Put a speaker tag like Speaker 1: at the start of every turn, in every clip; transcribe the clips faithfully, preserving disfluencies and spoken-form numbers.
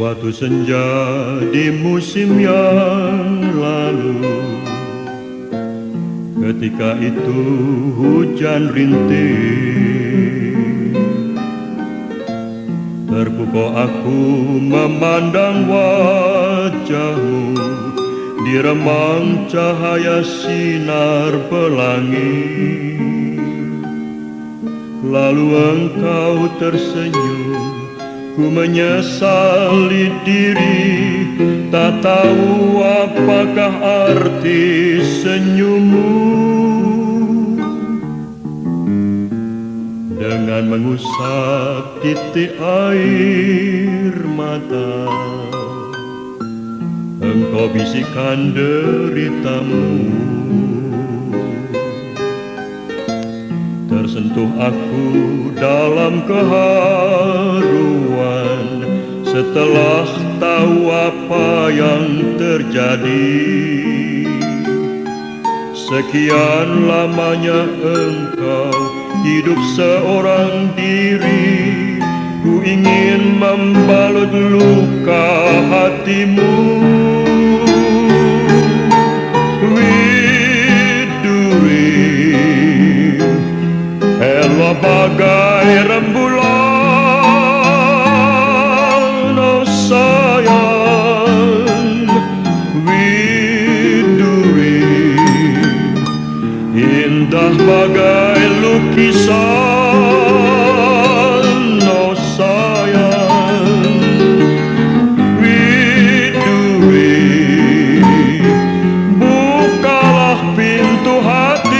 Speaker 1: Suatu senja di musim yang lalu, ketika itu hujan rintik, terpukau aku memandang wajahmu di remang cahaya sinar pelangi. Lalu engkau tersenyum, ku menyesali diri, tak tahu apakah arti senyummu. Dengan mengusap titik air mata, engkau bisikkan deritamu. Tersentuh aku dalam keharuan setelah tahu apa yang terjadi. Sekian lamanya engkau hidup seorang diri, ku ingin membalut luka hatimu. Elo bagai rembulan, oh sayang, widuri, indah bagai lukisan, oh sayang, widuri, bukalah pintu hati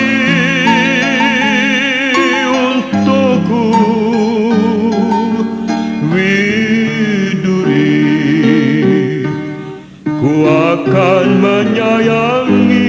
Speaker 1: widuri, ku akan menyayangi.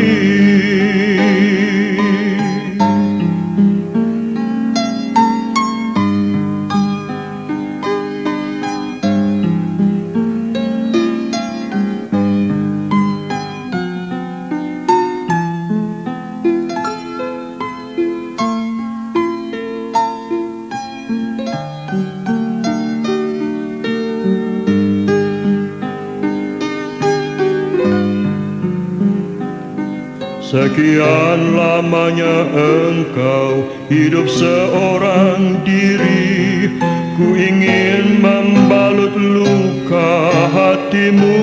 Speaker 1: Sekian lamanya engkau hidup seorang diri, ku ingin membalut luka hatimu.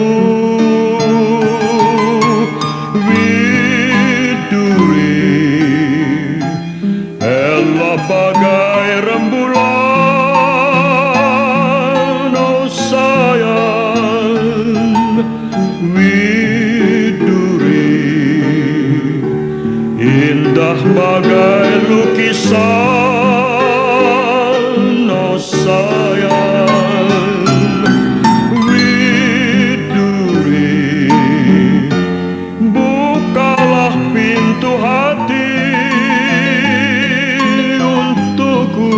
Speaker 1: Widuri, elo bagai rembulan, oh sayang, indah bagai lukisan, oh sayang, widuri, bukalah pintu hati untukku.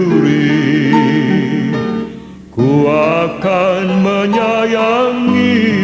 Speaker 1: Widuri, ku akan menyayangi.